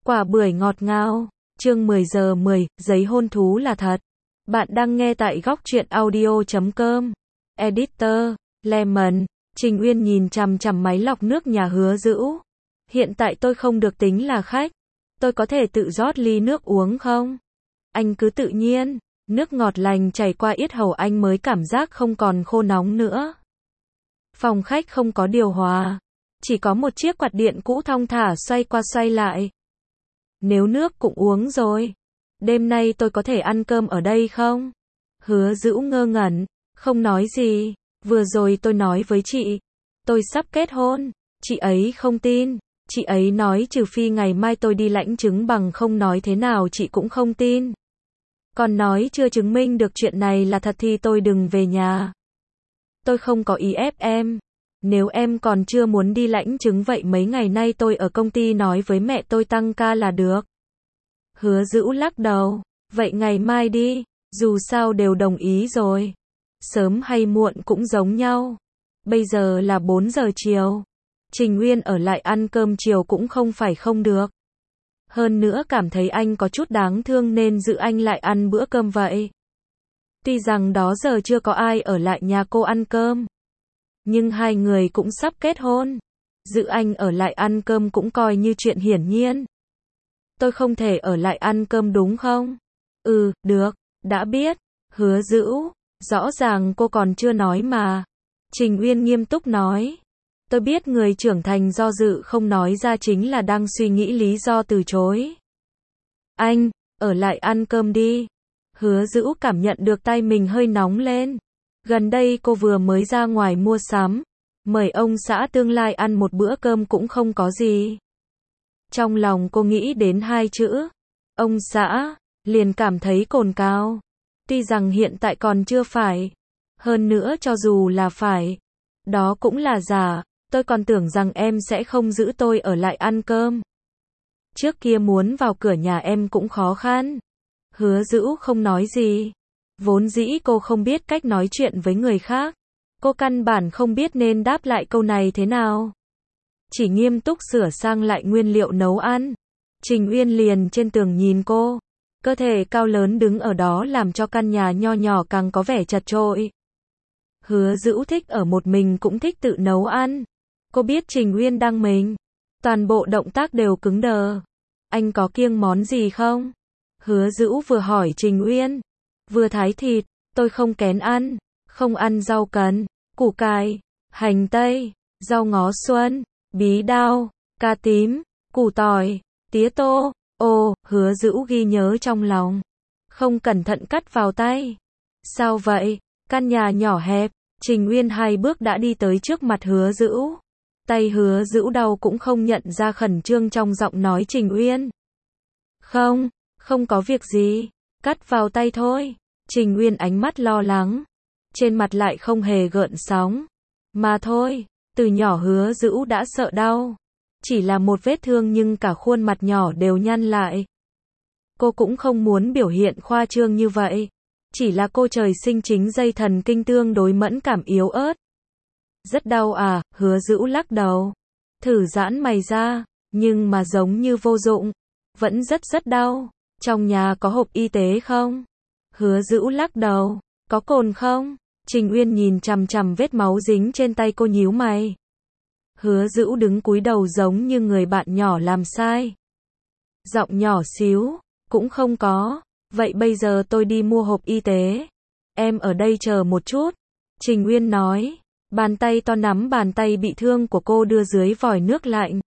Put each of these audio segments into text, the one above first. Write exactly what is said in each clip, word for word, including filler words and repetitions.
Quả bưởi ngọt ngào. Chương mười giờ mười, giấy hôn thú là thật. Bạn đang nghe tại góc truyện audio chấm com. Editor, Lemon. Trình Uyên nhìn chằm chằm máy lọc nước nhà Hứa Dữu. Hiện tại tôi không được tính là khách. Tôi có thể tự rót ly nước uống không? Anh cứ tự nhiên. Nước ngọt lành chảy qua yết hầu anh mới cảm giác không còn khô nóng nữa. Phòng khách không có điều hòa. Chỉ có một chiếc quạt điện cũ thong thả xoay qua xoay lại. Nếu nước cũng uống rồi, đêm nay tôi có thể ăn cơm ở đây không? Hứa Dữu ngơ ngẩn, không nói gì. Vừa rồi tôi nói với chị, tôi sắp kết hôn. Chị ấy không tin. Chị ấy nói trừ phi ngày mai tôi đi lãnh chứng, bằng không nói thế nào chị cũng không tin. Còn nói chưa chứng minh được chuyện này là thật thì tôi đừng về nhà. Tôi không có ý ép em. Nếu em còn chưa muốn đi lãnh chứng vậy mấy ngày nay tôi ở công ty nói với mẹ tôi tăng ca là được. Hứa Dữu lắc đầu. Vậy ngày mai đi, dù sao đều đồng ý rồi. Sớm hay muộn cũng giống nhau. Bây giờ là bốn giờ chiều. Trình Uyên ở lại ăn cơm chiều cũng không phải không được. Hơn nữa cảm thấy anh có chút đáng thương nên giữ anh lại ăn bữa cơm vậy. Tuy rằng đó giờ chưa có ai ở lại nhà cô ăn cơm. Nhưng hai người cũng sắp kết hôn. Giữ anh ở lại ăn cơm cũng coi như chuyện hiển nhiên. Tôi không thể ở lại ăn cơm đúng không? Ừ, được, đã biết. Hứa Dữu, rõ ràng cô còn chưa nói mà. Trình Uyên nghiêm túc nói. Tôi biết người trưởng thành do dự không nói ra chính là đang suy nghĩ lý do từ chối. Anh, ở lại ăn cơm đi. Hứa Dữu cảm nhận được tay mình hơi nóng lên. Gần đây cô vừa mới ra ngoài mua sắm. Mời ông xã tương lai ăn một bữa cơm cũng không có gì. Trong lòng cô nghĩ đến hai chữ. Ông xã, liền cảm thấy cồn cào. Tuy rằng hiện tại còn chưa phải. Hơn nữa cho dù là phải. Đó cũng là giả. Tôi còn tưởng rằng em sẽ không giữ tôi ở lại ăn cơm. Trước kia muốn vào cửa nhà em cũng khó khăn. Hứa Dữu không nói gì. Vốn dĩ cô không biết cách nói chuyện với người khác. Cô căn bản không biết nên đáp lại câu này thế nào. Chỉ nghiêm túc sửa sang lại nguyên liệu nấu ăn. Trình Uyên liền trên tường nhìn cô. Cơ thể cao lớn đứng ở đó làm cho căn nhà nho nhỏ càng có vẻ chật chội. Hứa Dữu thích ở một mình cũng thích tự nấu ăn. Cô biết Trình Uyên đang mình. Toàn bộ động tác đều cứng đờ. Anh có kiêng món gì không? Hứa Dữu vừa hỏi Trình Uyên. Vừa thái thịt, tôi không kén ăn. Không ăn rau cần, củ cải, hành tây, rau ngó xuân, bí đao, cà tím, củ tỏi, tía tô. Ồ, Hứa Dữu ghi nhớ trong lòng. Không cẩn thận cắt vào tay. Sao vậy? Căn nhà nhỏ hẹp. Trình Uyên hai bước đã đi tới trước mặt Hứa Dữu. Tay Hứa Dữu đau cũng không nhận ra khẩn trương trong giọng nói Trình Uyên. Không, không có việc gì. Cắt vào tay thôi. Trình Uyên ánh mắt lo lắng. Trên mặt lại không hề gợn sóng. Mà thôi, từ nhỏ Hứa Dữu đã sợ đau. Chỉ là một vết thương nhưng cả khuôn mặt nhỏ đều nhăn lại. Cô cũng không muốn biểu hiện khoa trương như vậy. Chỉ là cô trời sinh chính dây thần kinh tương đối mẫn cảm yếu ớt. Rất đau à? Hứa Dữu lắc đầu. Thử giãn mày ra, nhưng mà giống như vô dụng. Vẫn rất rất đau. Trong nhà có hộp y tế không? Hứa Dữu lắc đầu. Có cồn không? Trình Uyên nhìn chằm chằm vết máu dính trên tay cô nhíu mày. Hứa Dữu đứng cúi đầu giống như người bạn nhỏ làm sai. Giọng nhỏ xíu. Cũng không có. Vậy bây giờ tôi đi mua hộp y tế. Em ở đây chờ một chút. Trình Uyên nói. Bàn tay to nắm bàn tay bị thương của cô đưa dưới vòi nước lạnh.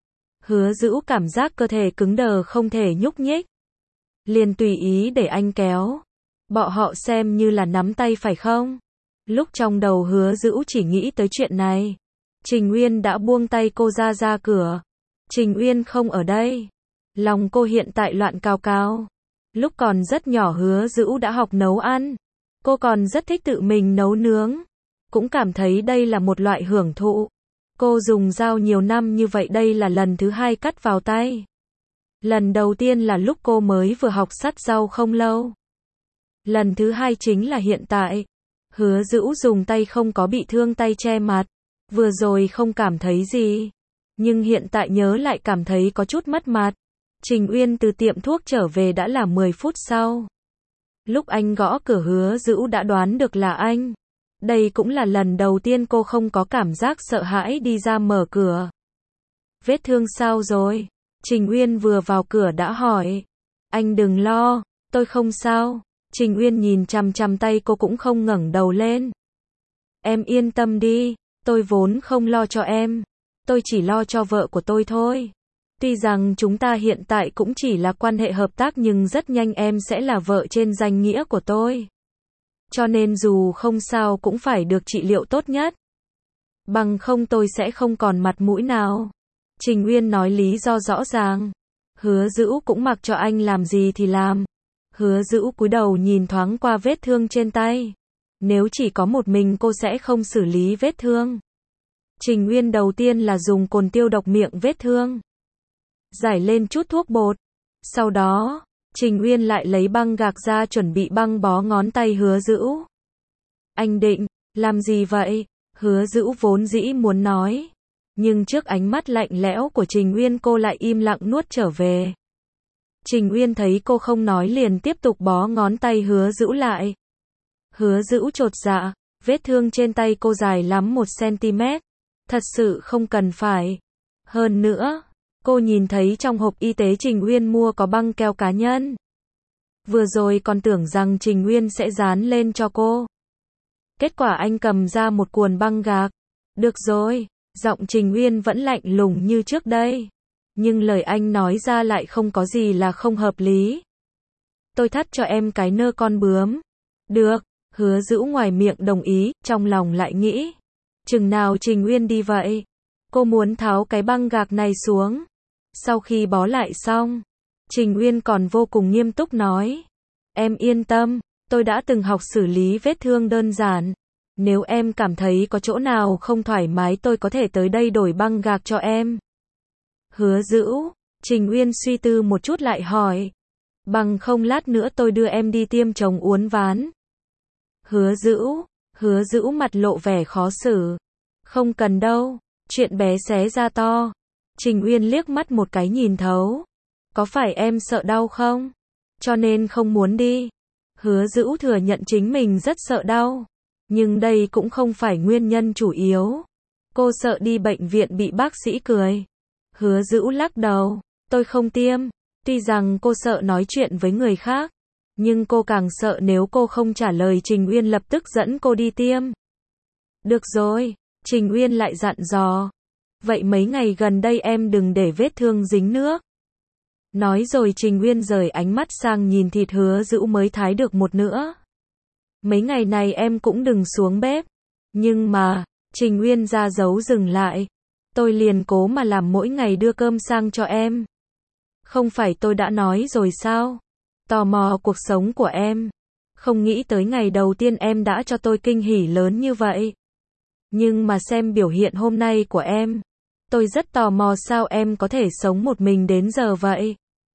Hứa Dữu cảm giác cơ thể cứng đờ không thể nhúc nhích. Liền tùy ý để anh kéo. Bọn họ xem như là nắm tay phải không? Lúc trong đầu Hứa Dữu chỉ nghĩ tới chuyện này. Trình Uyên đã buông tay cô ra ra cửa. Trình Uyên không ở đây. Lòng cô hiện tại loạn cao cao. Lúc còn rất nhỏ Hứa Dữu đã học nấu ăn. Cô còn rất thích tự mình nấu nướng. Cũng cảm thấy đây là một loại hưởng thụ. Cô dùng dao nhiều năm như vậy đây là lần thứ hai cắt vào tay. Lần đầu tiên là lúc cô mới vừa học sắt rau không lâu. Lần thứ hai chính là hiện tại. Hứa Dữu dùng tay không có bị thương tay che mặt. Vừa rồi không cảm thấy gì. Nhưng hiện tại nhớ lại cảm thấy có chút mất mặt. Trình Uyên từ tiệm thuốc trở về đã là mười phút sau. Lúc anh gõ cửa Hứa Dữu đã đoán được là anh. Đây cũng là lần đầu tiên cô không có cảm giác sợ hãi đi ra mở cửa. Vết thương sao rồi? Trình Uyên vừa vào cửa đã hỏi. Anh đừng lo, tôi không sao. Trình Uyên nhìn chằm chằm tay cô cũng không ngẩng đầu lên. Em yên tâm đi, tôi vốn không lo cho em. Tôi chỉ lo cho vợ của tôi thôi. Tuy rằng chúng ta hiện tại cũng chỉ là quan hệ hợp tác nhưng rất nhanh em sẽ là vợ trên danh nghĩa của tôi. Cho nên dù không sao cũng phải được trị liệu tốt nhất. Bằng không tôi sẽ không còn mặt mũi nào. Trình Uyên nói lý do rõ ràng. Hứa Dữu cũng mặc cho anh làm gì thì làm. Hứa Dữu cúi đầu nhìn thoáng qua vết thương trên tay. Nếu chỉ có một mình cô sẽ không xử lý vết thương. Trình Uyên đầu tiên là dùng cồn tiêu độc miệng vết thương. Rải lên chút thuốc bột. Sau đó, Trình Uyên lại lấy băng gạc ra chuẩn bị băng bó ngón tay Hứa Dữu. Anh định, làm gì vậy? Hứa Dữu vốn dĩ muốn nói. Nhưng trước ánh mắt lạnh lẽo của Trình Uyên cô lại im lặng nuốt trở về. Trình Uyên thấy cô không nói liền tiếp tục bó ngón tay Hứa Dữu lại. Hứa Dữu chột dạ, vết thương trên tay cô dài lắm một xăng-ti-mét. Thật sự không cần phải. Hơn nữa, cô nhìn thấy trong hộp y tế Trình Uyên mua có băng keo cá nhân. Vừa rồi còn tưởng rằng Trình Uyên sẽ dán lên cho cô. Kết quả anh cầm ra một cuộn băng gạc. Được rồi, giọng Trình Uyên vẫn lạnh lùng như trước đây. Nhưng lời anh nói ra lại không có gì là không hợp lý. Tôi thắt cho em cái nơ con bướm. Được, Hứa Dữu ngoài miệng đồng ý, trong lòng lại nghĩ. Chừng nào Trình Uyên đi vậy? Cô muốn tháo cái băng gạc này xuống. Sau khi bó lại xong, Trình Uyên còn vô cùng nghiêm túc nói. Em yên tâm, tôi đã từng học xử lý vết thương đơn giản. Nếu em cảm thấy có chỗ nào không thoải mái tôi có thể tới đây đổi băng gạc cho em. Hứa Dữu, Trình Uyên suy tư một chút lại hỏi. Bằng không lát nữa tôi đưa em đi tiêm chống uốn ván. Hứa Dữu, Hứa Dữu mặt lộ vẻ khó xử. Không cần đâu, chuyện bé xé ra to. Trình Uyên liếc mắt một cái nhìn thấu. Có phải em sợ đau không? Cho nên không muốn đi. Hứa Dữu thừa nhận chính mình rất sợ đau. Nhưng đây cũng không phải nguyên nhân chủ yếu. Cô sợ đi bệnh viện bị bác sĩ cười. Hứa Dữu lắc đầu. Tôi không tiêm. Tuy rằng cô sợ nói chuyện với người khác. Nhưng cô càng sợ nếu cô không trả lời Trình Uyên lập tức dẫn cô đi tiêm. Được rồi, Trình Uyên lại dặn dò. Vậy mấy ngày gần đây em đừng để vết thương dính nước. Nói rồi Trình Uyên rời ánh mắt sang nhìn thịt Hứa Dữu mới thái được một nữa. Mấy ngày này em cũng đừng xuống bếp. Nhưng mà, Trình Uyên ra dấu dừng lại. Tôi liền cố mà làm mỗi ngày đưa cơm sang cho em. Không phải tôi đã nói rồi sao? Tò mò cuộc sống của em. Không nghĩ tới ngày đầu tiên em đã cho tôi kinh hỉ lớn như vậy. Nhưng mà xem biểu hiện hôm nay của em. Tôi rất tò mò sao em có thể sống một mình đến giờ vậy.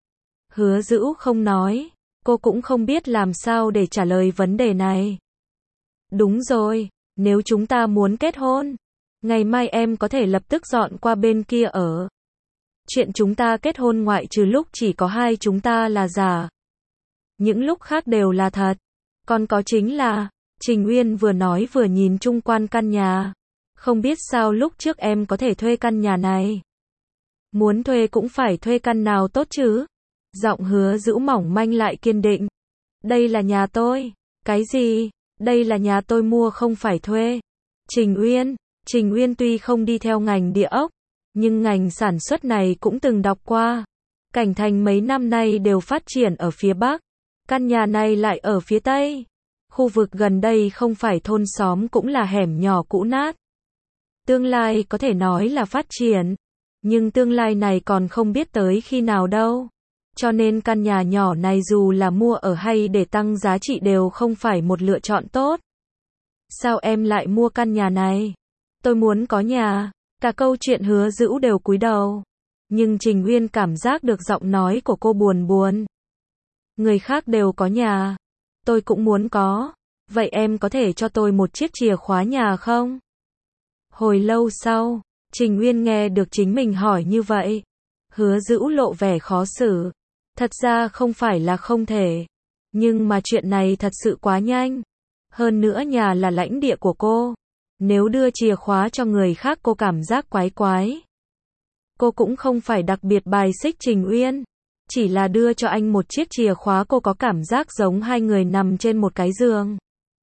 Hứa Dữu không nói. Cô cũng không biết làm sao để trả lời vấn đề này. Đúng rồi, nếu chúng ta muốn kết hôn, ngày mai em có thể lập tức dọn qua bên kia ở. Chuyện chúng ta kết hôn ngoại trừ lúc chỉ có hai chúng ta là giả. Những lúc khác đều là thật. Còn có chính là, Trình Uyên vừa nói vừa nhìn chung quanh căn nhà. Không biết sao lúc trước em có thể thuê căn nhà này. Muốn thuê cũng phải thuê căn nào tốt chứ. Giọng Hứa Dữu mỏng manh lại kiên định. Đây là nhà tôi. Cái gì? Đây là nhà tôi mua không phải thuê. Trình Uyên, Trình Uyên tuy không đi theo ngành địa ốc, nhưng ngành sản xuất này cũng từng đọc qua. Cảnh Thành mấy năm nay đều phát triển ở phía Bắc. Căn nhà này lại ở phía Tây. Khu vực gần đây không phải thôn xóm cũng là hẻm nhỏ cũ nát. Tương lai có thể nói là phát triển. Nhưng tương lai này còn không biết tới khi nào đâu. Cho nên căn nhà nhỏ này dù là mua ở hay để tăng giá trị đều không phải một lựa chọn tốt. Sao em lại mua căn nhà này? Tôi muốn có nhà. Cả câu chuyện Hứa Dữu đều cúi đầu. Nhưng Trình Uyên cảm giác được giọng nói của cô buồn buồn. Người khác đều có nhà. Tôi cũng muốn có. Vậy em có thể cho tôi một chiếc chìa khóa nhà không? Hồi lâu sau, Trình Uyên nghe được chính mình hỏi như vậy. Hứa Dữu lộ vẻ khó xử. Thật ra không phải là không thể. Nhưng mà chuyện này thật sự quá nhanh. Hơn nữa nhà là lãnh địa của cô. Nếu đưa chìa khóa cho người khác cô cảm giác quái quái. Cô cũng không phải đặc biệt bài xích Trình Uyên. Chỉ là đưa cho anh một chiếc chìa khóa cô có cảm giác giống hai người nằm trên một cái giường.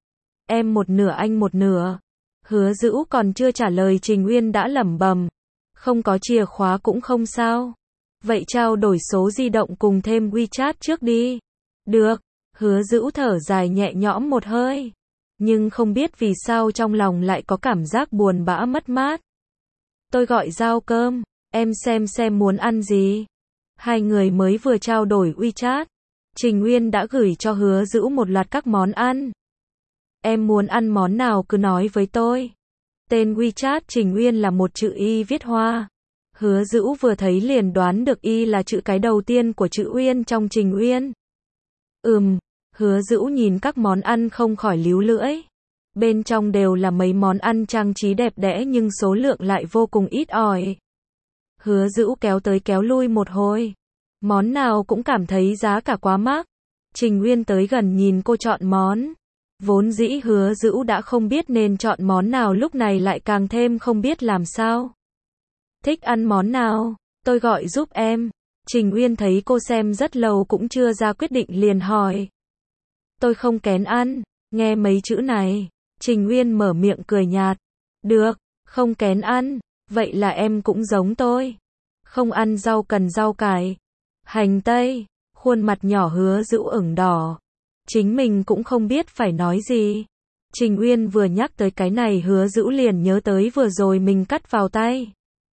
Em một nửa anh một nửa. Hứa Dữu còn chưa trả lời Trình Uyên đã lẩm bẩm. Không có chìa khóa cũng không sao. Vậy trao đổi số di động cùng thêm WeChat trước đi. Được. Hứa Dữu thở dài nhẹ nhõm một hơi. Nhưng không biết vì sao trong lòng lại có cảm giác buồn bã mất mát. Tôi gọi giao cơm. Em xem xem muốn ăn gì. Hai người mới vừa trao đổi WeChat. Trình Uyên đã gửi cho Hứa Dữu một loạt các món ăn. Em muốn ăn món nào cứ nói với tôi. Tên WeChat Trình Uyên là một chữ Y viết hoa. Hứa Dữu vừa thấy liền đoán được Y là chữ cái đầu tiên của chữ Uyên trong Trình Uyên. Ừm, Hứa Dữu nhìn các món ăn không khỏi líu lưỡi. Bên trong đều là mấy món ăn trang trí đẹp đẽ nhưng số lượng lại vô cùng ít ỏi. Hứa Dữu kéo tới kéo lui một hồi. Món nào cũng cảm thấy giá cả quá mắc. Trình Uyên tới gần nhìn cô chọn món. Vốn dĩ Hứa Dữu đã không biết nên chọn món nào lúc này lại càng thêm không biết làm sao. Thích ăn món nào? Tôi gọi giúp em. Trình Uyên thấy cô xem rất lâu cũng chưa ra quyết định liền hỏi. Tôi không kén ăn. Nghe mấy chữ này. Trình Uyên mở miệng cười nhạt. Được, không kén ăn. Vậy là em cũng giống tôi. Không ăn rau cần rau cải. Hành tây. Khuôn mặt nhỏ Hứa Dữu ửng đỏ. Chính mình cũng không biết phải nói gì. Trình Uyên vừa nhắc tới cái này Hứa Dữu liền nhớ tới vừa rồi mình cắt vào tay.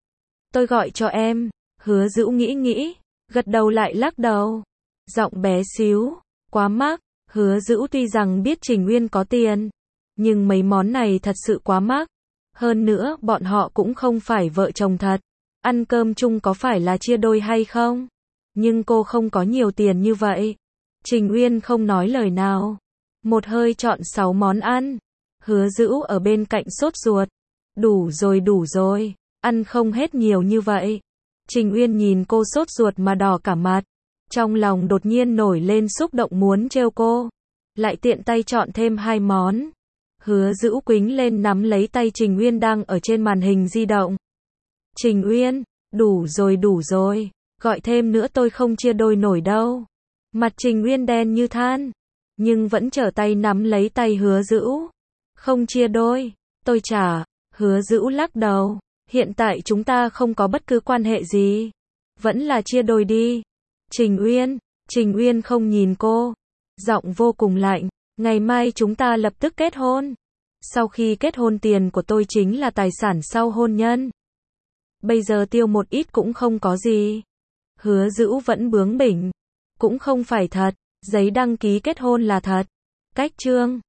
Tôi gọi cho em. Hứa Dữu nghĩ nghĩ. Gật đầu lại lắc đầu. Giọng bé xíu. Quá mắc. Hứa Dữu tuy rằng biết Trình Uyên có tiền. Nhưng mấy món này thật sự quá mắc. Hơn nữa bọn họ cũng không phải vợ chồng thật. Ăn cơm chung có phải là chia đôi hay không? Nhưng cô không có nhiều tiền như vậy. Trình Uyên không nói lời nào. Một hơi chọn sáu món ăn. Hứa Dữu ở bên cạnh sốt ruột. Đủ rồi đủ rồi. Ăn không hết nhiều như vậy. Trình Uyên nhìn cô sốt ruột mà đỏ cả mặt. Trong lòng đột nhiên nổi lên xúc động muốn trêu cô. Lại tiện tay chọn thêm hai món. Hứa Dữu quính lên nắm lấy tay Trình Uyên đang ở trên màn hình di động. Trình Uyên, đủ rồi đủ rồi. Gọi thêm nữa tôi không chia đôi nổi đâu. Mặt Trình Uyên đen như than. Nhưng vẫn trở tay nắm lấy tay Hứa Dữu. Không chia đôi. Tôi trả. Hứa Dữu lắc đầu. Hiện tại chúng ta không có bất cứ quan hệ gì. Vẫn là chia đôi đi. Trình Uyên. Trình Uyên không nhìn cô. Giọng vô cùng lạnh. Ngày mai chúng ta lập tức kết hôn. Sau khi kết hôn tiền của tôi chính là tài sản sau hôn nhân. Bây giờ tiêu một ít cũng không có gì. Hứa Dữu vẫn bướng bỉnh. Cũng không phải thật. Giấy đăng ký kết hôn là thật. Cách chương.